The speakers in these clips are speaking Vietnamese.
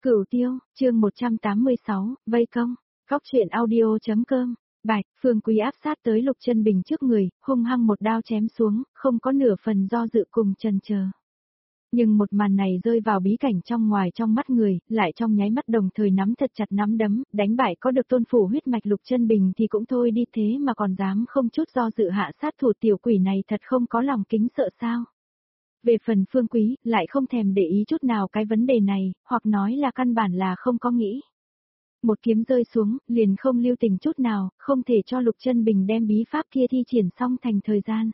Cửu Tiêu, chương 186, vây công, góc truyện audio.com. Bạch, Phương Quý áp sát tới Lục Chân Bình trước người, hung hăng một đao chém xuống, không có nửa phần do dự cùng chần chờ. Nhưng một màn này rơi vào bí cảnh trong ngoài trong mắt người, lại trong nháy mắt đồng thời nắm thật chặt nắm đấm, đánh bại có được tôn phủ huyết mạch Lục Chân Bình thì cũng thôi đi, thế mà còn dám không chút do dự hạ sát thủ tiểu quỷ này, thật không có lòng kính sợ sao. Về phần Phương Quý, lại không thèm để ý chút nào cái vấn đề này, hoặc nói là căn bản là không có nghĩ. Một kiếm rơi xuống, liền không lưu tình chút nào, không thể cho Lục Chân Bình đem bí pháp kia thi triển xong thành thời gian.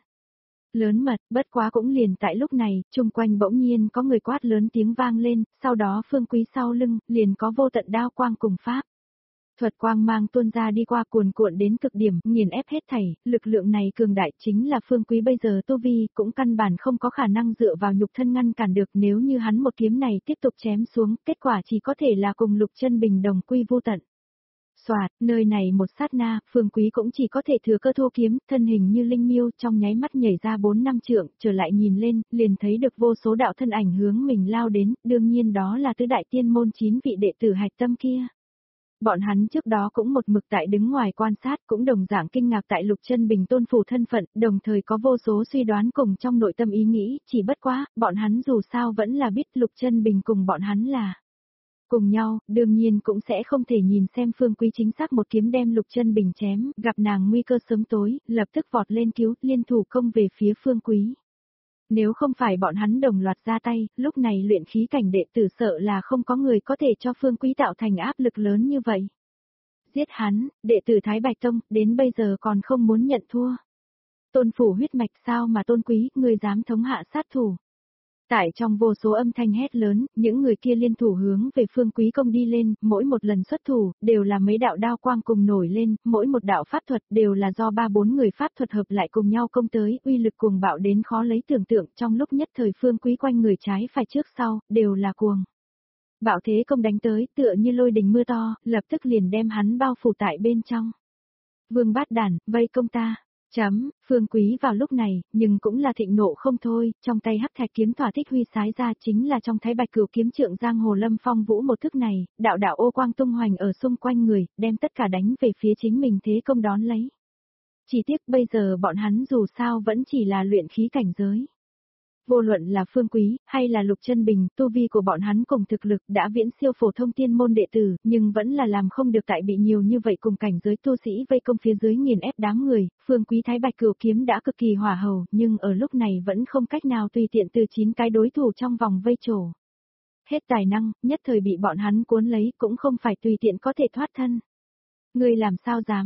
Lớn mật, bất quá cũng liền tại lúc này, chung quanh bỗng nhiên có người quát lớn tiếng vang lên, sau đó Phương Quý sau lưng, liền có vô tận đao quang cùng pháp. Thuật quang mang tuôn ra đi qua cuồn cuộn đến cực điểm, nghiền ép hết thảy, lực lượng này cường đại chính là Phương Quý bây giờ tu vi, cũng căn bản không có khả năng dựa vào nhục thân ngăn cản được, nếu như hắn một kiếm này tiếp tục chém xuống, kết quả chỉ có thể là cùng Lục Chân Bình đồng quy vô tận. Soạt, nơi này một sát na, Phương Quý cũng chỉ có thể thừa cơ thu kiếm, thân hình như linh miêu, trong nháy mắt nhảy ra 4 năm trượng, trở lại nhìn lên, liền thấy được vô số đạo thân ảnh hướng mình lao đến, đương nhiên đó là tứ đại tiên môn 9 vị đệ tử hạch tâm kia. Bọn hắn trước đó cũng một mực tại đứng ngoài quan sát, cũng đồng dạng kinh ngạc tại Lục Chân Bình tôn phủ thân phận, đồng thời có vô số suy đoán cùng trong nội tâm ý nghĩ, chỉ bất quá, bọn hắn dù sao vẫn là biết Lục Chân Bình cùng bọn hắn là cùng nhau, đương nhiên cũng sẽ không thể nhìn xem Phương Quý chính xác một kiếm đem Lục Chân Bình chém, gặp nàng nguy cơ sớm tối, lập tức vọt lên cứu, liên thủ công về phía Phương Quý. Nếu không phải bọn hắn đồng loạt ra tay, lúc này luyện khí cảnh đệ tử sợ là không có người có thể cho Phương Quý tạo thành áp lực lớn như vậy. Giết hắn, đệ tử Thái Bạch Tông, đến bây giờ còn không muốn nhận thua. Tôn phủ huyết mạch sao mà Tôn Quý, ngươi dám thống hạ sát thủ. Tại trong vô số âm thanh hét lớn, những người kia liên thủ hướng về Phương Quý công đi lên, mỗi một lần xuất thủ, đều là mấy đạo đao quang cùng nổi lên, mỗi một đạo pháp thuật đều là do 3-4 người pháp thuật hợp lại cùng nhau công tới, uy lực cuồng bạo đến khó lấy tưởng tượng, trong lúc nhất thời Phương Quý quanh người trái phải trước sau, đều là cuồng bạo thế công đánh tới, tựa như lôi đình mưa to, lập tức liền đem hắn bao phủ tại bên trong. Vương Bát Đản, vây công ta. Phương Quý vào lúc này, nhưng cũng là thịnh nộ không thôi, trong tay hắc thạch kiếm thỏa thích huy sái ra chính là trong Thái Bạch Cửu kiếm trượng giang hồ Lâm Phong Vũ một thức này, đạo đạo ô quang tung hoành ở xung quanh người, đem tất cả đánh về phía chính mình thế công đón lấy. Chỉ tiếc bây giờ bọn hắn dù sao vẫn chỉ là luyện khí cảnh giới. Vô luận là Phương Quý, hay là Lục Chân Bình, tu vi của bọn hắn cùng thực lực đã viễn siêu phổ thông tiên môn đệ tử, nhưng vẫn là làm không được tại bị nhiều như vậy cùng cảnh giới tu sĩ vây công phía dưới nghiền ép đám người, Phương Quý Thái Bạch Cửu kiếm đã cực kỳ hỏa hầu, nhưng ở lúc này vẫn không cách nào tùy tiện từ 9 cái đối thủ trong vòng vây trổ. Hết tài năng, nhất thời bị bọn hắn cuốn lấy, cũng không phải tùy tiện có thể thoát thân. Ngươi làm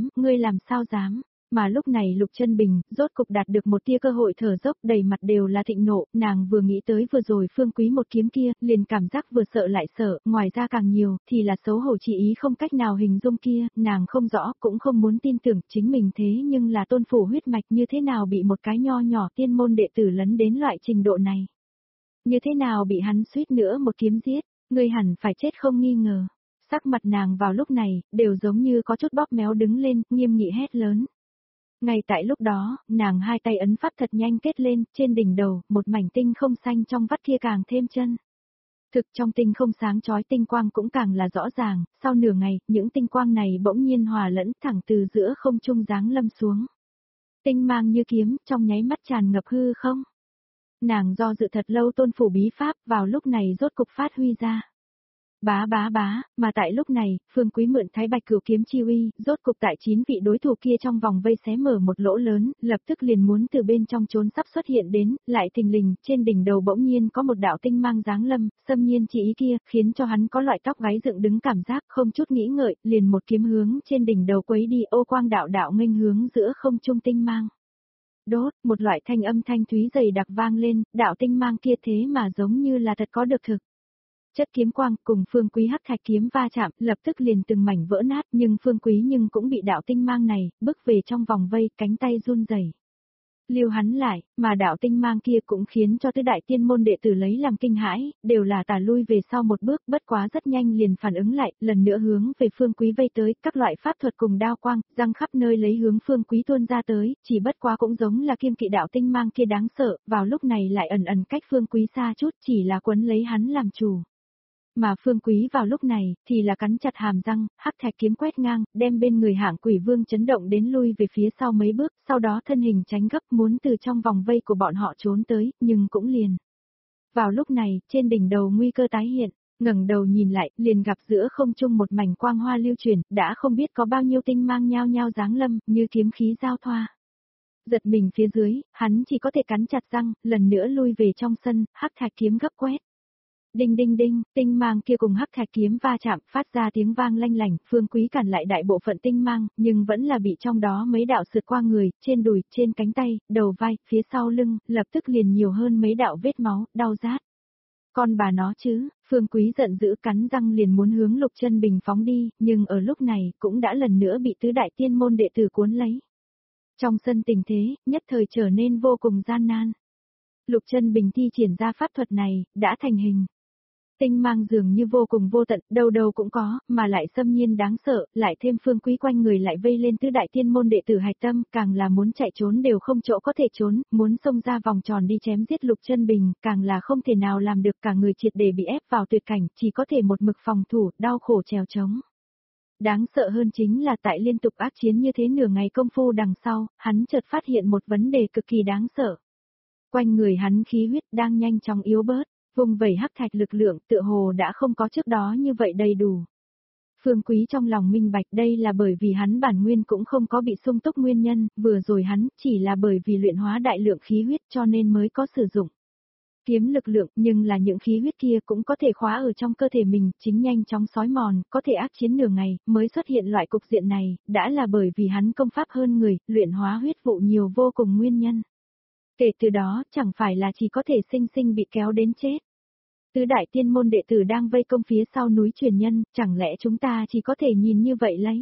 sao dám. Mà lúc này Lục Chân Bình, rốt cục đạt được một tia cơ hội thở dốc, đầy mặt đều là thịnh nộ, nàng vừa nghĩ tới vừa rồi Phương Quý một kiếm kia, liền cảm giác vừa sợ lại sợ, ngoài ra càng nhiều, thì là xấu hổ chỉ ý không cách nào hình dung kia, nàng không rõ, cũng không muốn tin tưởng chính mình thế nhưng là tôn phủ huyết mạch như thế nào bị một cái nho nhỏ tiên môn đệ tử lấn đến loại trình độ này. Như thế nào bị hắn suýt nữa một kiếm giết, ngươi hẳn phải chết không nghi ngờ. Sắc mặt nàng vào lúc này, đều giống như có chút bóp méo đứng lên, nghiêm nghị hét lớn. Ngay tại lúc đó, nàng hai tay ấn pháp thật nhanh kết lên, trên đỉnh đầu, một mảnh tinh không xanh trong vắt kia càng thêm chân. Thực trong tinh không sáng chói tinh quang cũng càng là rõ ràng, sau nửa ngày, những tinh quang này bỗng nhiên hòa lẫn thẳng từ giữa không trung giáng lâm xuống. Tinh mang như kiếm, trong nháy mắt tràn ngập hư không. Nàng do dự thật lâu tôn phủ bí pháp, vào lúc này rốt cục phát huy ra. Bá, mà tại lúc này, Phương Quý mượn Thái Bạch Cửu kiếm chi uy, rốt cục tại 9 vị đối thủ kia trong vòng vây xé mở một lỗ lớn, lập tức liền muốn từ bên trong trốn sắp xuất hiện đến, lại thình lình, trên đỉnh đầu bỗng nhiên có một đạo tinh mang giáng lâm, xâm nhiên chỉ ý kia, khiến cho hắn có loại tóc gáy dựng đứng cảm giác, không chút nghĩ ngợi, liền một kiếm hướng trên đỉnh đầu quấy đi, ô quang đạo đạo nghênh hướng giữa không trung tinh mang. Đốt, một loại thanh âm thanh thúy dày đặc vang lên, đạo tinh mang kia thế mà giống như là thật có được thực. Chất kiếm quang cùng Phương Quý hắc thạch kiếm va chạm, lập tức liền từng mảnh vỡ nát, nhưng Phương Quý cũng bị đạo tinh mang này, bước về trong vòng vây, cánh tay run rẩy. Lưu hắn lại, mà đạo tinh mang kia cũng khiến cho tứ đại tiên môn đệ tử lấy làm kinh hãi, đều là tả lui về sau một bước, bất quá rất nhanh liền phản ứng lại, lần nữa hướng về Phương Quý vây tới, các loại pháp thuật cùng đao quang, răng khắp nơi lấy hướng Phương Quý tuôn ra tới, chỉ bất quá cũng giống là kiêm kỵ đạo tinh mang kia đáng sợ, vào lúc này lại ẩn ẩn cách Phương Quý xa chút, chỉ là quấn lấy hắn làm chủ. Mà Phương Quý vào lúc này, thì là cắn chặt hàm răng, hắc thạch kiếm quét ngang, đem bên người Hạng Quỷ Vương chấn động đến lui về phía sau mấy bước, sau đó thân hình tránh gấp muốn từ trong vòng vây của bọn họ trốn tới, nhưng cũng liền. Vào lúc này, trên đỉnh đầu nguy cơ tái hiện, ngẩng đầu nhìn lại, liền gặp giữa không trung một mảnh quang hoa lưu truyền, đã không biết có bao nhiêu tinh mang nhao nhao giáng lâm, như kiếm khí giao thoa. Giật mình phía dưới, hắn chỉ có thể cắn chặt răng, lần nữa lui về trong sân, hắc thạch kiếm gấp quét. Đinh đinh đinh, tinh mang kia cùng hắc thạch kiếm va chạm, phát ra tiếng vang lanh lảnh, Phương Quý cản lại đại bộ phận tinh mang, nhưng vẫn là bị trong đó mấy đạo sượt qua người, trên đùi, trên cánh tay, đầu vai, phía sau lưng, lập tức liền nhiều hơn mấy đạo vết máu, đau rát. Con bà nó chứ, Phương Quý giận dữ cắn răng liền muốn hướng Lục Chân Bình phóng đi, nhưng ở lúc này, cũng đã lần nữa bị tứ đại tiên môn đệ tử cuốn lấy. Trong sân tình thế, nhất thời trở nên vô cùng gian nan. Lục Chân Bình thi triển ra pháp thuật này, đã thành hình. Tinh mang dường như vô cùng vô tận, đâu đâu cũng có, mà lại xâm nhiên đáng sợ, lại thêm Phương Quý quanh người lại vây lên tứ đại tiên môn đệ tử hạch tâm, càng là muốn chạy trốn đều không chỗ có thể trốn, muốn xông ra vòng tròn đi chém giết Lục Chân Bình, càng là không thể nào làm được, cả người triệt để bị ép vào tuyệt cảnh, chỉ có thể một mực phòng thủ, đau khổ trèo trống. Đáng sợ hơn chính là tại liên tục ác chiến như thế nửa ngày công phu đằng sau, hắn chợt phát hiện một vấn đề cực kỳ đáng sợ. Quanh người hắn khí huyết đang nhanh chóng yếu bớt. Vùng vẩy hắc thạch lực lượng tựa hồ đã không có trước đó như vậy đầy đủ. Phương Quý trong lòng minh bạch đây là bởi vì hắn bản nguyên cũng không có bị sung túc nguyên nhân, vừa rồi hắn chỉ là bởi vì luyện hóa đại lượng khí huyết cho nên mới có sử dụng. Kiếm lực lượng nhưng là những khí huyết kia cũng có thể khóa ở trong cơ thể mình, chính nhanh chóng sói mòn, có thể ác chiến nửa ngày, mới xuất hiện loại cục diện này, đã là bởi vì hắn công pháp hơn người, luyện hóa huyết vụ nhiều vô cùng nguyên nhân. Kể từ đó, chẳng phải là chỉ có thể sinh sinh bị kéo đến chết. Tứ đại tiên môn đệ tử đang vây công phía sau núi truyền nhân, chẳng lẽ chúng ta chỉ có thể nhìn như vậy lấy.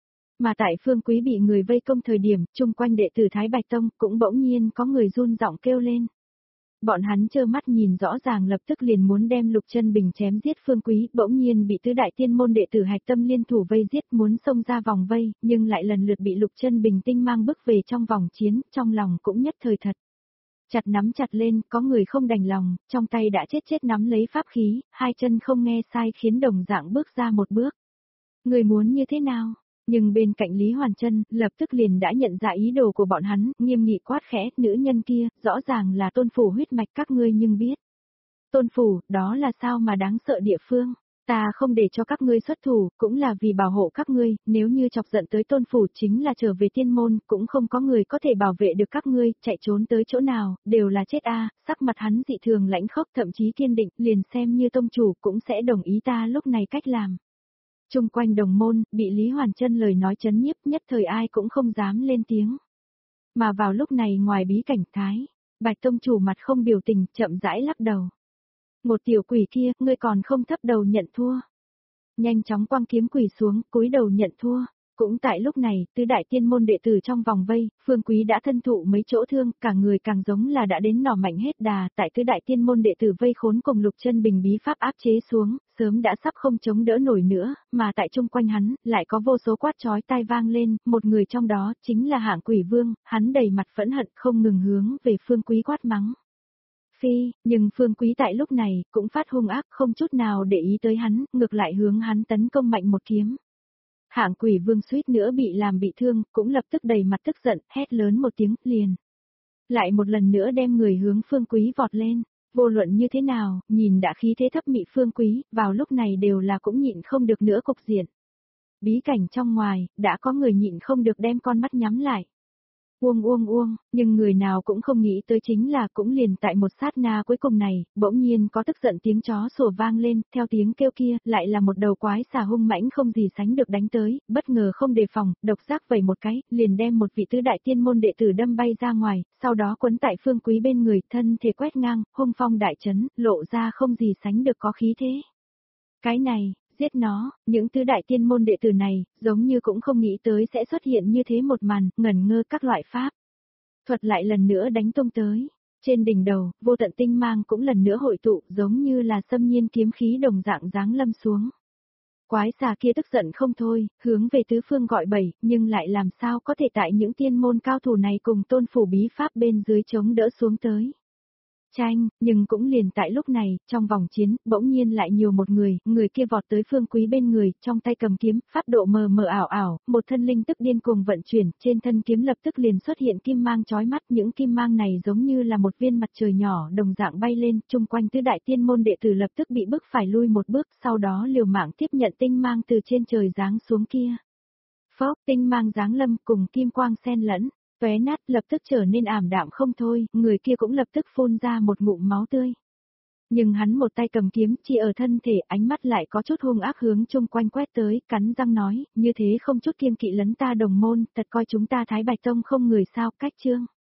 Mà tại Phương Quý bị người vây công thời điểm, chung quanh đệ tử Thái Bạch Tông cũng bỗng nhiên có người run giọng kêu lên. Bọn hắn trơ mắt nhìn rõ ràng lập tức liền muốn đem Lục Chân Bình chém giết Phương Quý, bỗng nhiên bị tứ đại tiên môn đệ tử hạch tâm liên thủ vây giết muốn xông ra vòng vây, nhưng lại lần lượt bị Lục Chân Bình tinh mang bức về trong vòng chiến, trong lòng cũng nhất thời thật. Chặt nắm chặt lên, có người không đành lòng, trong tay đã chết nắm lấy pháp khí, hai chân không nghe sai khiến đồng dạng bước ra một bước. Người muốn như thế nào? Nhưng bên cạnh Lý Hoàn Chân, lập tức liền đã nhận ra ý đồ của bọn hắn, nghiêm nghị quát khẽ, nữ nhân kia, rõ ràng là Tôn Phủ huyết mạch các ngươi nhưng biết. Tôn Phủ, đó là sao mà đáng sợ địa phương? Ta không để cho các ngươi xuất thủ, cũng là vì bảo hộ các ngươi, nếu như chọc giận tới Tôn Phủ chính là trở về tiên môn, cũng không có người có thể bảo vệ được các ngươi, chạy trốn tới chỗ nào, đều là chết a. Sắc mặt hắn dị thường lãnh khốc thậm chí kiên định, liền xem như tông chủ cũng sẽ đồng ý ta lúc này cách làm. Trung quanh đồng môn, bị Lý Hoàn Chân lời nói chấn nhiếp nhất thời ai cũng không dám lên tiếng. Mà vào lúc này ngoài bí cảnh Thái, Bạch tông chủ mặt không biểu tình, chậm rãi lắc đầu. Một tiểu quỷ kia, ngươi còn không thấp đầu nhận thua. Nhanh chóng quăng kiếm quỷ xuống, cúi đầu nhận thua. Cũng tại lúc này, tứ đại tiên môn đệ tử trong vòng vây, Phương Quý đã thân thụ mấy chỗ thương, cả người càng giống là đã đến nỏ mạnh hết đà, tại tứ đại tiên môn đệ tử vây khốn cùng Lục Chân Bình bí pháp áp chế xuống, sớm đã sắp không chống đỡ nổi nữa, mà tại chung quanh hắn, lại có vô số quát chói tai vang lên, một người trong đó, chính là Hạng Quỷ Vương, hắn đầy mặt phẫn hận không ngừng hướng về Phương Quý quát mắng. Phi, nhưng Phương Quý tại lúc này, cũng phát hung ác không chút nào để ý tới hắn, ngược lại hướng hắn tấn công mạnh một kiếm. Hạng Quỷ Vương suýt nữa bị làm bị thương, cũng lập tức đầy mặt tức giận, hét lớn một tiếng, liền. Lại một lần nữa đem người hướng Phương Quý vọt lên, vô luận như thế nào, nhìn đã khí thế thấp mị Phương Quý, vào lúc này đều là cũng nhịn không được nữa cục diện. Bí cảnh trong ngoài, đã có người nhịn không được đem con mắt nhắm lại. Uông, nhưng người nào cũng không nghĩ tới chính là cũng liền tại một sát na cuối cùng này, bỗng nhiên có tức giận tiếng chó sủa vang lên, theo tiếng kêu kia, lại là một đầu quái xà hung mãnh không gì sánh được đánh tới, bất ngờ không đề phòng, độc giác vẩy một cái, liền đem một vị tứ đại tiên môn đệ tử đâm bay ra ngoài, sau đó quấn tại Phương Quý bên người, thân thể quét ngang, hung phong đại chấn, lộ ra không gì sánh được có khí thế. Cái này, giết nó, những tứ đại tiên môn đệ tử này, giống như cũng không nghĩ tới sẽ xuất hiện như thế một màn, ngẩn ngơ các loại pháp. Thuật lại lần nữa đánh tung tới. Trên đỉnh đầu, vô tận tinh mang cũng lần nữa hội tụ, giống như là xâm nhiên kiếm khí đồng dạng giáng lâm xuống. Quái xà kia tức giận không thôi, hướng về tứ phương gọi bẩy, nhưng lại làm sao có thể tại những tiên môn cao thủ này cùng Tôn Phủ bí pháp bên dưới chống đỡ xuống tới. Tranh, nhưng cũng liền tại lúc này, trong vòng chiến, bỗng nhiên lại nhiều một người kia vọt tới Phương Quý bên người, trong tay cầm kiếm, pháp độ mờ mờ ảo ảo, một thân linh tức điên cuồng vận chuyển, trên thân kiếm lập tức liền xuất hiện kim mang chói mắt, những kim mang này giống như là một viên mặt trời nhỏ đồng dạng bay lên, chung quanh tứ đại tiên môn đệ tử lập tức bị bức phải lui một bước, sau đó liều mạng tiếp nhận tinh mang từ trên trời giáng xuống kia. Phốc, tinh mang giáng lâm cùng kim quang xen lẫn, tóe nát lập tức trở nên ảm đạm không thôi, người kia cũng lập tức phun ra một ngụm máu tươi. Nhưng hắn một tay cầm kiếm chỉ ở thân thể, ánh mắt lại có chút hung ác hướng chung quanh quét tới, cắn răng nói, như thế không chút kiêng kỵ lấn ta đồng môn, thật coi chúng ta Thái Bạch Tông không người sao, cách chương.